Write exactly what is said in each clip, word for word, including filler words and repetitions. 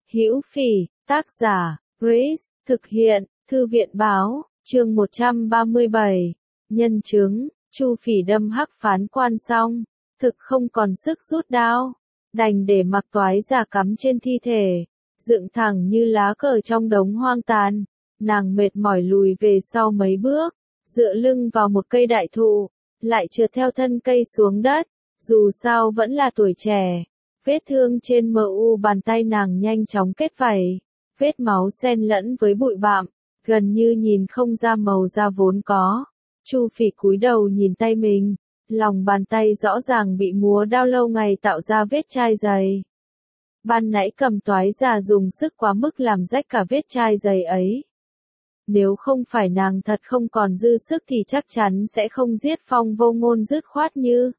Hữu Phỉ, tác giả, Grace, thực hiện, Thư viện báo, chương một trăm ba mươi bảy. Nhân chứng, Chu Phỉ đâm hắc phán quan xong, thực không còn sức rút đao, đành để mặc toái giả cắm trên thi thể, dựng thẳng như lá cờ trong đống hoang tàn. Nàng mệt mỏi lùi về sau mấy bước, dựa lưng vào một cây đại thụ, lại trượt theo thân cây xuống đất, dù sao vẫn là tuổi trẻ. Vết thương trên mờ u bàn tay nàng nhanh chóng kết vảy, vết máu xen lẫn với bụi bặm, gần như nhìn không ra màu da vốn có. Chu Phỉ cúi đầu nhìn tay mình, lòng bàn tay rõ ràng bị múa đao lâu ngày tạo ra vết chai dày. Ban nãy cầm toái giả dùng sức quá mức làm rách cả vết chai dày ấy. Nếu không phải nàng thật không còn dư sức thì chắc chắn sẽ không giết Phong Vô Ngôn dứt khoát như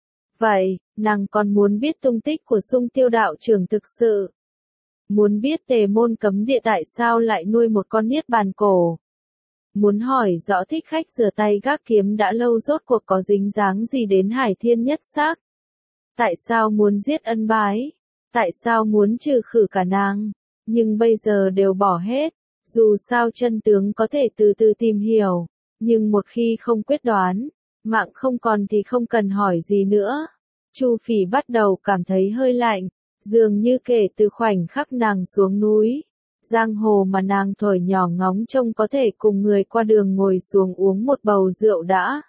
vậy. Nàng còn muốn biết tung tích của Sung Tiêu đạo trưởng thực sự. Muốn biết Tề Môn Cấm Địa tại sao lại nuôi một con niết bàn cổ. Muốn hỏi rõ thích khách rửa tay gác kiếm đã lâu rốt cuộc có dính dáng gì đến Hải Thiên Nhất Sắc. Tại sao muốn giết Ân Bái? Tại sao muốn trừ khử cả nàng? Nhưng bây giờ đều bỏ hết. Dù sao chân tướng có thể từ từ tìm hiểu. Nhưng một khi không quyết đoán, mạng không còn thì không cần hỏi gì nữa. Chu Phỉ bắt đầu cảm thấy hơi lạnh, dường như kể từ khoảnh khắc nàng xuống núi, giang hồ mà nàng thổi nhỏ ngóng trông có thể cùng người qua đường ngồi xuống uống một bầu rượu đã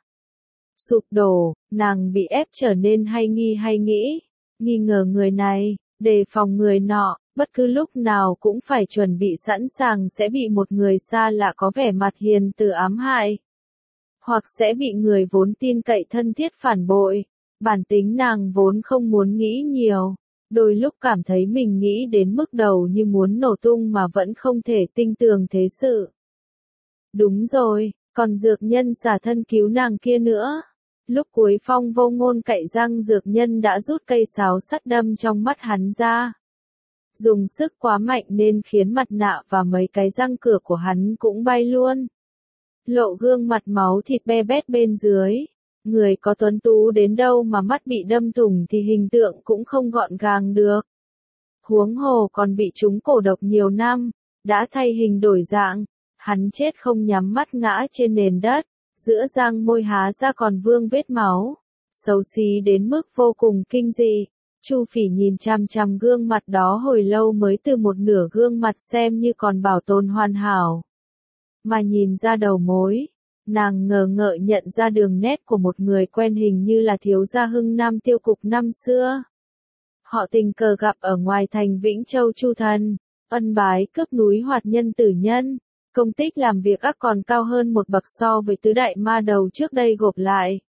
sụp đổ. Nàng bị ép trở nên hay nghi hay nghĩ, nghi ngờ người này, đề phòng người nọ, bất cứ lúc nào cũng phải chuẩn bị sẵn sàng sẽ bị một người xa lạ có vẻ mặt hiền từ ám hại, hoặc sẽ bị người vốn tin cậy thân thiết phản bội. Bản tính nàng vốn không muốn nghĩ nhiều, đôi lúc cảm thấy mình nghĩ đến mức đầu như muốn nổ tung mà vẫn không thể tinh tường thế sự. Đúng rồi, còn dược nhân xả thân cứu nàng kia nữa. Lúc cuối Phong Vô Ngôn cạy răng, dược nhân đã rút cây sáo sắt đâm trong mắt hắn ra. Dùng sức quá mạnh nên khiến mặt nạ và mấy cái răng cửa của hắn cũng bay luôn. Lộ gương mặt máu thịt be bét bên dưới. Người có tuấn tú đến đâu mà mắt bị đâm thủng thì hình tượng cũng không gọn gàng được. Huống hồ còn bị trúng cổ độc nhiều năm, đã thay hình đổi dạng, hắn chết không nhắm mắt ngã trên nền đất, giữa răng môi há ra còn vương vết máu, xấu xí đến mức vô cùng kinh dị. Chu Phỉ nhìn chằm chằm gương mặt đó hồi lâu mới từ một nửa gương mặt xem như còn bảo tồn hoàn hảo, mà nhìn ra đầu mối. Nàng ngờ ngợ nhận ra đường nét của một người quen, hình như là thiếu gia Hưng Nam Tiêu Cục năm xưa. Họ tình cờ gặp ở ngoài thành Vĩnh Châu Chu Thần, Ân Bái cướp núi Hoạt Nhân Tử Nhân, công tích làm việc ác còn cao hơn một bậc so với tứ đại ma đầu trước đây gộp lại.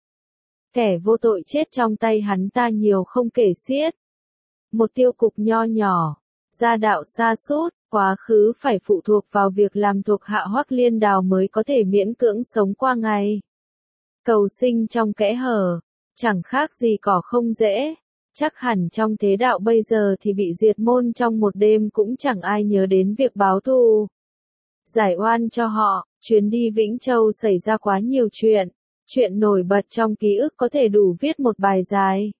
Kẻ vô tội chết trong tay hắn ta nhiều không kể xiết. Một tiêu cục nho nhỏ, gia đạo xa sút, quá khứ phải phụ thuộc vào việc làm thuộc hạ Hoắc Liên Đào mới có thể miễn cưỡng sống qua ngày. Cầu sinh trong kẽ hở, chẳng khác gì cỏ không dễ. Chắc hẳn trong thế đạo bây giờ thì bị diệt môn trong một đêm cũng chẳng ai nhớ đến việc báo thù giải oan cho họ. Chuyến đi Vĩnh Châu xảy ra quá nhiều chuyện. Chuyện nổi bật trong ký ức có thể đủ viết một bài dài.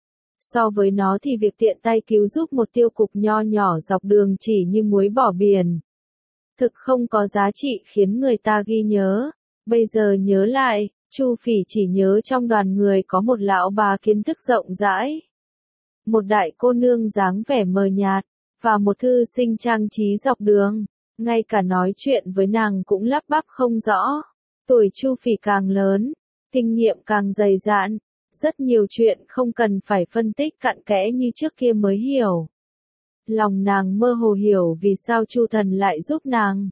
So với nó thì việc tiện tay cứu giúp một tiêu cục nho nhỏ dọc đường chỉ như muối bỏ biển. Thực không có giá trị khiến người ta ghi nhớ. Bây giờ nhớ lại, Chu Phỉ chỉ nhớ trong đoàn người có một lão bà kiến thức rộng rãi, một đại cô nương dáng vẻ mờ nhạt, và một thư sinh trang trí dọc đường. Ngay cả nói chuyện với nàng cũng lắp bắp không rõ. Tuổi Chu Phỉ càng lớn, kinh nghiệm càng dày dạn. Rất nhiều chuyện không cần phải phân tích cặn kẽ như trước kia mới hiểu. Lòng nàng mơ hồ hiểu vì sao Chu Thần lại giúp nàng.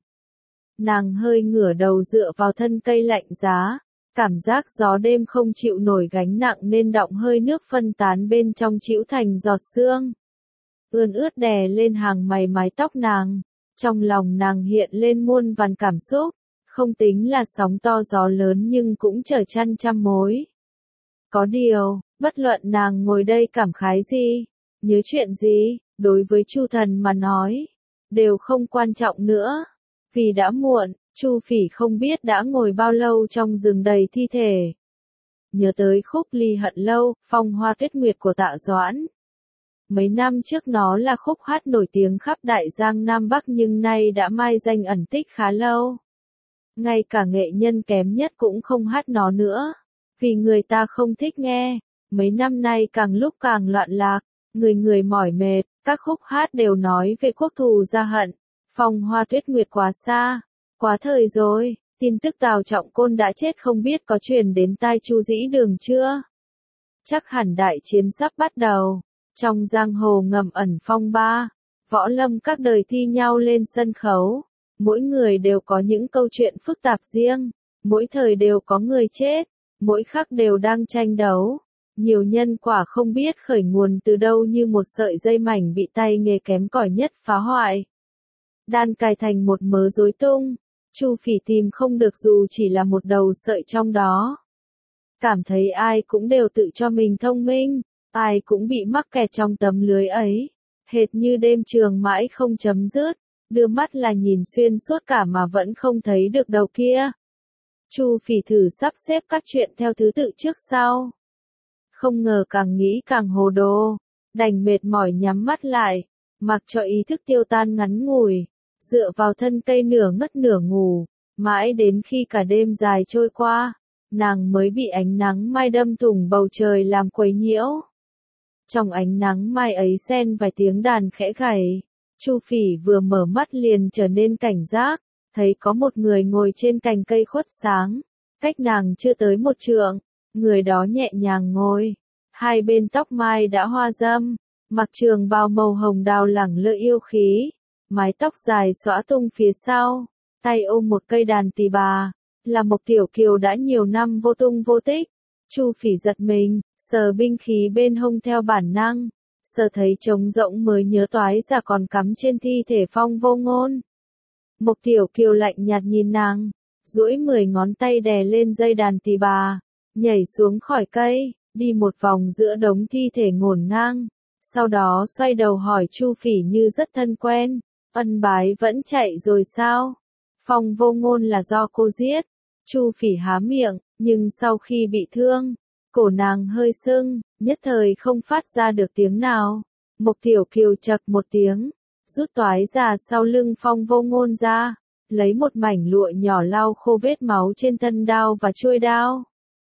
Nàng hơi ngửa đầu dựa vào thân cây lạnh giá, cảm giác gió đêm không chịu nổi gánh nặng nên đọng hơi nước phân tán bên trong trĩu thành giọt sương. Ươn ướt đè lên hàng mày mái tóc nàng, trong lòng nàng hiện lên muôn vàn cảm xúc, không tính là sóng to gió lớn nhưng cũng trở chăn trăm mối. Có điều, bất luận nàng ngồi đây cảm khái gì, nhớ chuyện gì, đối với Chu Thần mà nói, đều không quan trọng nữa. Vì đã muộn, Chu Phỉ không biết đã ngồi bao lâu trong rừng đầy thi thể. Nhớ tới khúc ly hận lâu, phong hoa tuyết nguyệt của Tạ Doãn. Mấy năm trước nó là khúc hát nổi tiếng khắp Đại Giang Nam Bắc nhưng nay đã mai danh ẩn tích khá lâu. Ngay cả nghệ nhân kém nhất cũng không hát nó nữa, vì người ta không thích nghe. Mấy năm nay càng lúc càng loạn lạc, người người mỏi mệt, các khúc hát đều nói về quốc thù gia hận, phong hoa tuyết nguyệt quá xa, quá thời rồi. Tin tức Tào Trọng Côn đã chết không biết có truyền đến tai Chu Dĩ Đường chưa? Chắc hẳn đại chiến sắp bắt đầu. Trong giang hồ ngầm ẩn phong ba, võ lâm các đời thi nhau lên sân khấu. Mỗi người đều có những câu chuyện phức tạp riêng, mỗi thời đều có người chết, mỗi khắc đều đang tranh đấu. Nhiều nhân quả không biết khởi nguồn từ đâu như một sợi dây mảnh bị tay nghề kém cỏi nhất phá hoại. Đan cài thành một mớ rối tung, Chu Phỉ tìm không được dù chỉ là một đầu sợi trong đó. Cảm thấy ai cũng đều tự cho mình thông minh, ai cũng bị mắc kẹt trong tấm lưới ấy, hệt như đêm trường mãi không chấm dứt, đưa mắt là nhìn xuyên suốt cả mà vẫn không thấy được đầu kia. Chu Phỉ thử sắp xếp các chuyện theo thứ tự trước sau. Không ngờ càng nghĩ càng hồ đồ, đành mệt mỏi nhắm mắt lại, mặc cho ý thức tiêu tan ngắn ngủi, dựa vào thân cây nửa ngất nửa ngủ, mãi đến khi cả đêm dài trôi qua, nàng mới bị ánh nắng mai đâm thủng bầu trời làm quấy nhiễu. Trong ánh nắng mai ấy xen vài tiếng đàn khẽ gảy, Chu Phỉ vừa mở mắt liền trở nên cảnh giác, thấy có một người ngồi trên cành cây khuất sáng, cách nàng chưa tới một trượng, người đó nhẹ nhàng ngồi, hai bên tóc mai đã hoa râm, mặc trường bào màu hồng đào lẳng lơ yêu khí, mái tóc dài xõa tung phía sau, tay ôm một cây đàn tỳ bà, là một tiểu kiều đã nhiều năm vô tung vô tích. Chu Phỉ giật mình, sờ binh khí bên hông theo bản năng, sờ thấy trống rỗng mới nhớ toái ra còn cắm trên thi thể Phong Vô Ngôn. Một tiểu kiều lạnh nhạt nhìn nàng, duỗi mười ngón tay đè lên dây đàn tỳ bà, nhảy xuống khỏi cây, đi một vòng giữa đống thi thể ngổn ngang, sau đó xoay đầu hỏi Chu Phỉ như rất thân quen, ân bái vẫn chạy rồi sao? Phong Vô Ngôn là do cô giết. Chu Phỉ há miệng, nhưng sau khi bị thương, cổ nàng hơi sưng, nhất thời không phát ra được tiếng nào. Mộc Tiểu Kiều chậc một tiếng, rút toái ra sau lưng Phong Vô Ngôn ra, lấy một mảnh lụa nhỏ lau khô vết máu trên thân đao và chuôi đao.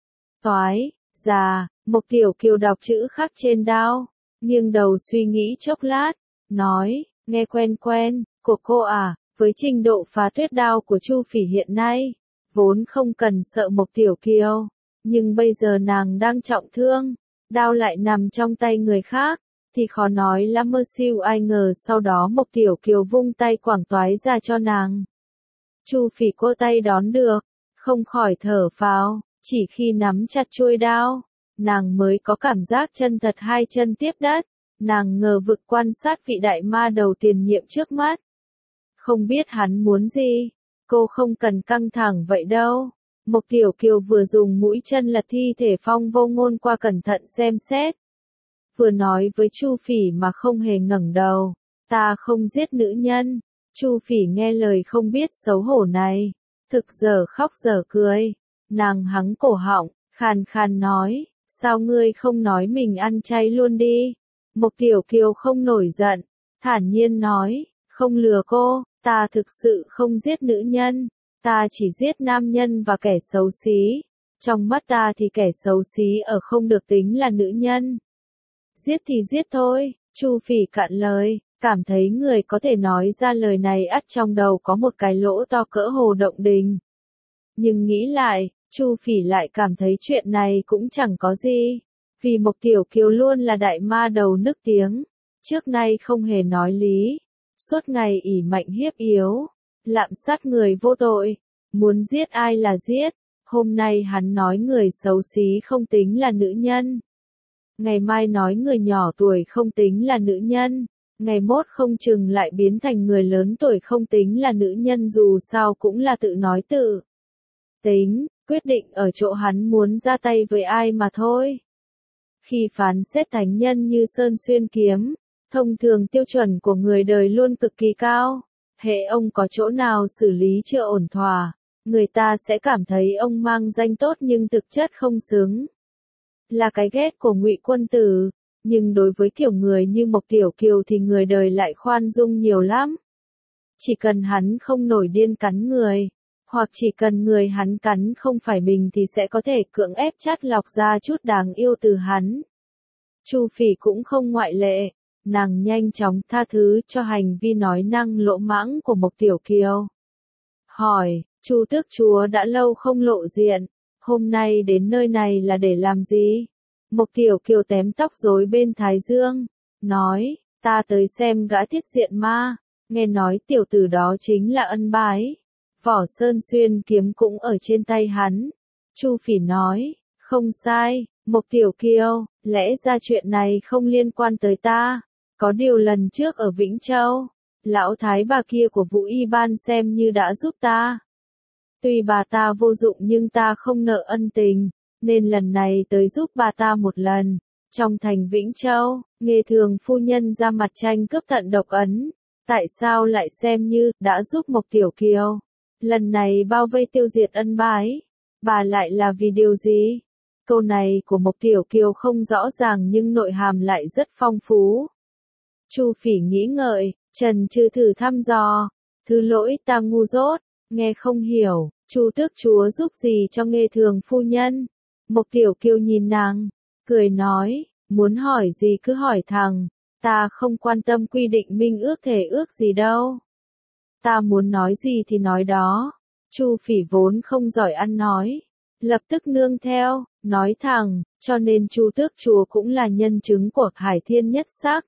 Toái, già, Mộc Tiểu Kiều đọc chữ khắc trên đao, nghiêng đầu suy nghĩ chốc lát, nói, nghe quen quen, của cô à, với trình độ phá tuyết đao của Chu Phỉ hiện nay, vốn không cần sợ Mộc Tiểu Kiều, nhưng bây giờ nàng đang trọng thương, đao lại nằm trong tay người khác, thì khó nói lắm mơ siêu. Ai ngờ sau đó Mộc Tiểu Kiều vung tay quảng toái ra cho nàng. Chu Phỉ cô tay đón được, không khỏi thở phào, chỉ khi nắm chặt chuôi đao, nàng mới có cảm giác chân thật hai chân tiếp đất, nàng ngờ vực quan sát vị đại ma đầu tiền nhiệm trước mắt. Không biết hắn muốn gì, cô không cần căng thẳng vậy đâu. Mộc Tiểu Kiều vừa dùng mũi chân lật thi thể Phong Vô Ngôn qua cẩn thận xem xét, vừa nói với Chu Phỉ mà không hề ngẩng đầu, ta không giết nữ nhân. Chu Phỉ nghe lời không biết xấu hổ này, thực giờ khóc giờ cười, nàng hắng cổ họng, khàn khàn nói, sao ngươi không nói mình ăn chay luôn đi. Mộc Tiểu Kiều không nổi giận, thản nhiên nói, không lừa cô, ta thực sự không giết nữ nhân, ta chỉ giết nam nhân và kẻ xấu xí. Trong mắt ta thì kẻ xấu xí ở không được tính là nữ nhân. Giết thì giết thôi. Chu Phỉ cạn lời, cảm thấy người có thể nói ra lời này ắt trong đầu có một cái lỗ to cỡ hồ động đình. Nhưng nghĩ lại, Chu Phỉ lại cảm thấy chuyện này cũng chẳng có gì, vì Mộc Tiểu Kiều luôn là đại ma đầu nức tiếng, trước nay không hề nói lý, suốt ngày ỷ mạnh hiếp yếu, lạm sát người vô tội, muốn giết ai là giết. Hôm nay hắn nói người xấu xí không tính là nữ nhân, ngày mai nói người nhỏ tuổi không tính là nữ nhân, ngày mốt không chừng lại biến thành người lớn tuổi không tính là nữ nhân. Dù sao cũng là tự nói tự tính, quyết định ở chỗ hắn muốn ra tay với ai mà thôi. Khi phán xét thánh nhân như Sơn Xuyên Kiếm, thông thường tiêu chuẩn của người đời luôn cực kỳ cao, hễ ông có chỗ nào xử lý chưa ổn thỏa, người ta sẽ cảm thấy ông mang danh tốt nhưng thực chất không xứng. Là cái ghét của Ngụy Quân Tử, Nhưng đối với kiểu người như Mộc Tiểu Kiều thì người đời lại khoan dung nhiều lắm. Chỉ cần hắn không nổi điên cắn người, hoặc chỉ cần người hắn cắn không phải mình thì sẽ có thể cưỡng ép chắt lọc ra chút đáng yêu từ hắn. Chu Phỉ cũng không ngoại lệ, nàng nhanh chóng tha thứ cho hành vi nói năng lỗ mãng của Mộc Tiểu Kiều. Hỏi, Chu tước chúa đã lâu không lộ diện, hôm nay đến nơi này là để làm gì? Mộc Tiểu Kiều tém tóc rối bên thái dương, nói, ta tới xem gã Tiết Diện Ma, nghe nói tiểu tử đó chính là ân bái. Vỏ Sơn Xuyên kiếm cũng ở trên tay hắn. Chu Phỉ nói, không sai, Mộc Tiểu Kiều, lẽ ra chuyện này không liên quan tới ta. Có điều lần trước ở Vĩnh Châu, lão thái bà kia của Vũ Y Ban xem như đã giúp ta. Tuy bà ta vô dụng nhưng ta không nợ ân tình, nên lần này tới giúp bà ta một lần. Trong thành Vĩnh Châu, Nghê Thường phu nhân ra mặt tranh cướp tận độc ấn. Tại sao lại xem như đã giúp Mộc Tiểu Kiều? Lần này bao vây tiêu diệt ân bái, bà lại là vì điều gì? Câu này của Mộc Tiểu Kiều không rõ ràng nhưng nội hàm lại rất phong phú. Chu Phỉ nghĩ ngợi, trần trừ thử thăm dò. Thứ lỗi ta ngu dốt, nghe không hiểu, Chu tước chúa giúp gì cho Nghê Thường phu nhân? Mộc Tiểu Kiều nhìn nàng, cười nói, muốn hỏi gì cứ hỏi thẳng, ta không quan tâm quy định minh ước thể ước gì đâu. Ta muốn nói gì thì nói đó. Chu Phỉ vốn không giỏi ăn nói, lập tức nương theo, nói thẳng, cho nên Chu tước chúa cũng là nhân chứng của Hải Thiên Nhất Sắc.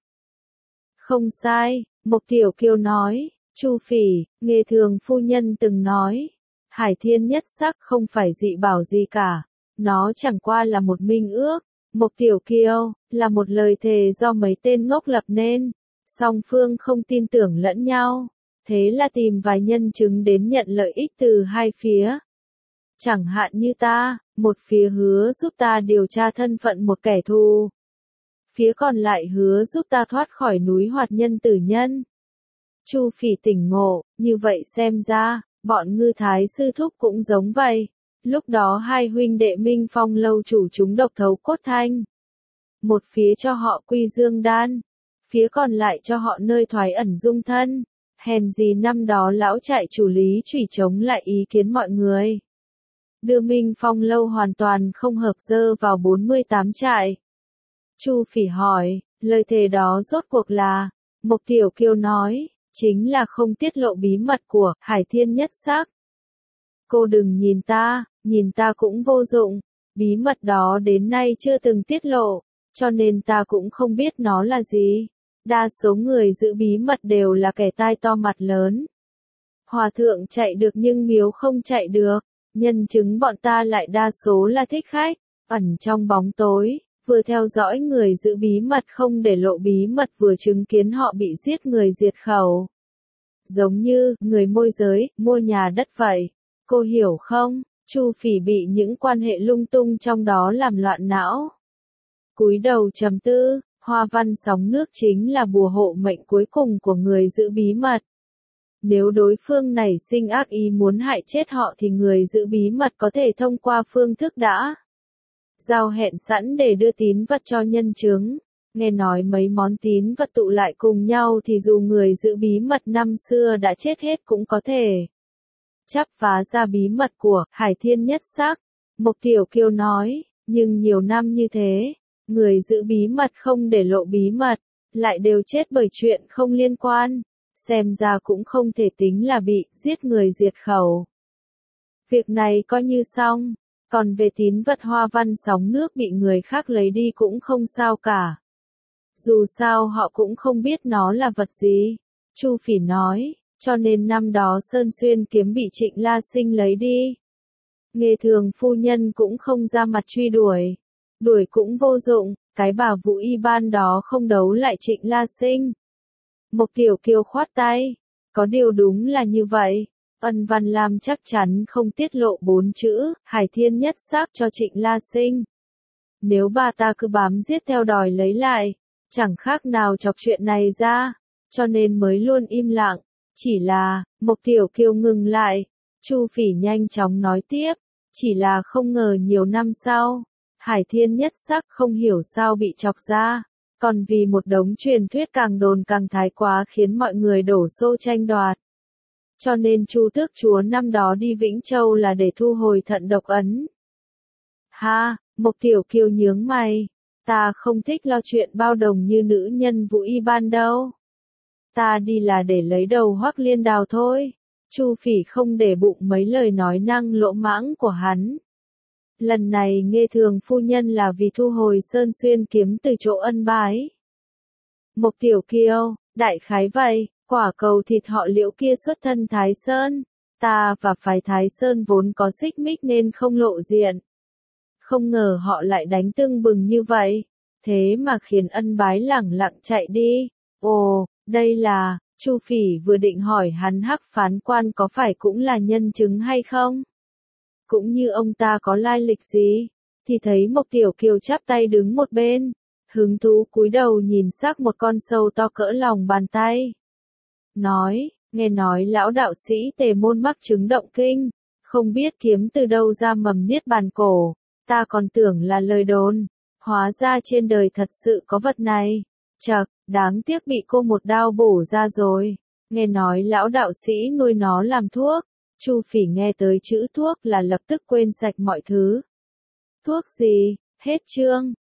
Không sai, Mộc Tiểu Kiều nói, Chu Phỉ, Nghê Thường phu nhân từng nói, Hải Thiên Nhất Sắc không phải dị bảo gì cả, nó chẳng qua là một minh ước. Mộc Tiểu Kiều, là một lời thề do mấy tên ngốc lập nên, song phương không tin tưởng lẫn nhau, thế là tìm vài nhân chứng đến nhận lợi ích từ hai phía. Chẳng hạn như ta, một phía hứa giúp ta điều tra thân phận một kẻ thù, phía còn lại hứa giúp ta thoát khỏi núi Hoạt Nhân Tử Nhân. Chu Phỉ tỉnh ngộ, như vậy xem ra, bọn Ngư Thái sư thúc cũng giống vậy. Lúc đó hai huynh đệ Minh Phong lâu chủ chúng độc thấu cốt thanh. Một phía cho họ quy dương đan, phía còn lại cho họ nơi thoái ẩn dung thân. Hèn gì năm đó lão trại chủ Lý Chủy chống lại ý kiến mọi người, đưa Minh Phong lâu hoàn toàn không hợp dơ vào bốn mươi tám trại. Chu Phỉ hỏi, lời thề đó rốt cuộc là? Mộc Tiểu Kiều nói, chính là không tiết lộ bí mật của Hải Thiên Nhất Sắc. Cô đừng nhìn ta, nhìn ta cũng vô dụng, bí mật đó đến nay chưa từng tiết lộ, cho nên ta cũng không biết nó là gì. Đa số người giữ bí mật đều là kẻ tai to mặt lớn. Hòa thượng chạy được nhưng miếu không chạy được, nhân chứng bọn ta lại đa số là thích khách, ẩn trong bóng tối, vừa theo dõi người giữ bí mật không để lộ bí mật vừa chứng kiến họ bị giết người diệt khẩu. Giống như, người môi giới, mua nhà đất vậy. Cô hiểu không? Chu Phỉ bị những quan hệ lung tung trong đó làm loạn não. Cúi đầu trầm tư, hoa văn sóng nước chính là bùa hộ mệnh cuối cùng của người giữ bí mật. Nếu đối phương nảy sinh ác ý muốn hại chết họ thì người giữ bí mật có thể thông qua phương thức đã giao hẹn sẵn để đưa tín vật cho nhân chứng. Nghe nói mấy món tín vật tụ lại cùng nhau thì dù người giữ bí mật năm xưa đã chết hết cũng có thể chắp phá ra bí mật của Hải Thiên Nhất Sắc. Mộc Tiểu Kiều nói, nhưng nhiều năm như thế, người giữ bí mật không để lộ bí mật, lại đều chết bởi chuyện không liên quan, xem ra cũng không thể tính là bị giết người diệt khẩu. Việc này coi như xong, còn về tín vật hoa văn sóng nước bị người khác lấy đi cũng không sao cả. Dù sao họ cũng không biết nó là vật gì. Chu Phỉ nói, cho nên năm đó Sơn Xuyên kiếm bị Trịnh La Sinh lấy đi. Nghê Thường phu nhân cũng không ra mặt truy đuổi. Đuổi cũng vô dụng, cái bà Vũ Y Ban đó không đấu lại Trịnh La Sinh. Mộc Tiểu Kiều khoát tay, có điều đúng là như vậy. Ân Văn Lam chắc chắn không tiết lộ bốn chữ Hải Thiên Nhất Sắc cho Trịnh La Sinh. Nếu bà ta cứ bám giết theo đòi lấy lại, chẳng khác nào chọc chuyện này ra, cho nên mới luôn im lặng. Chỉ là, Mộc Tiểu Kiều ngừng lại, Chu Phỉ nhanh chóng nói tiếp, chỉ là không ngờ nhiều năm sau, Hải Thiên Nhất Sắc không hiểu sao bị chọc ra, Còn vì một đống truyền thuyết càng đồn càng thái quá khiến mọi người đổ xô tranh đoạt. Cho nên Chu Tước Chúa năm đó đi Vĩnh Châu là để thu hồi thận độc ấn. Ha, Mộc Tiểu Kiều nhướng mày. Ta không thích lo chuyện bao đồng như nữ nhân Vũ Y Ban đâu. Ta đi là để lấy đầu Hoắc Liên Đào thôi. Chu Phỉ không để bụng mấy lời nói năng lỗ mãng của hắn. Lần này nghe thường phu nhân là vì thu hồi Sơn Xuyên kiếm từ chỗ ân bái. Mộc Tiểu Kiều, đại khái vậy, quả cầu thịt họ Liễu kia xuất thân Thái Sơn. Ta và phái Thái Sơn vốn có xích mích nên không lộ diện. Không ngờ họ lại đánh tưng bừng như vậy. Thế mà khiến ân bái lẳng lặng chạy đi. Ồ, đây là, Chu Phỉ vừa định hỏi hắn Hắc phán quan có phải cũng là nhân chứng hay không? Cũng như ông ta có lai lịch gì? Thì thấy Mộc Tiểu Kiều chắp tay đứng một bên. Hứng thú cúi đầu nhìn xác một con sâu to cỡ lòng bàn tay. Nói, nghe nói lão đạo sĩ Tề Môn mắc chứng động kinh. Không biết kiếm từ đâu ra mầm niết bàn cổ. Ta còn tưởng là lời đồn. Hóa ra trên đời thật sự có vật này. Chậc, đáng tiếc bị cô một đao bổ ra rồi. Nghe nói lão đạo sĩ nuôi nó làm thuốc. Chu Phỉ nghe tới chữ thuốc là lập tức quên sạch mọi thứ. Thuốc gì? Hết chương.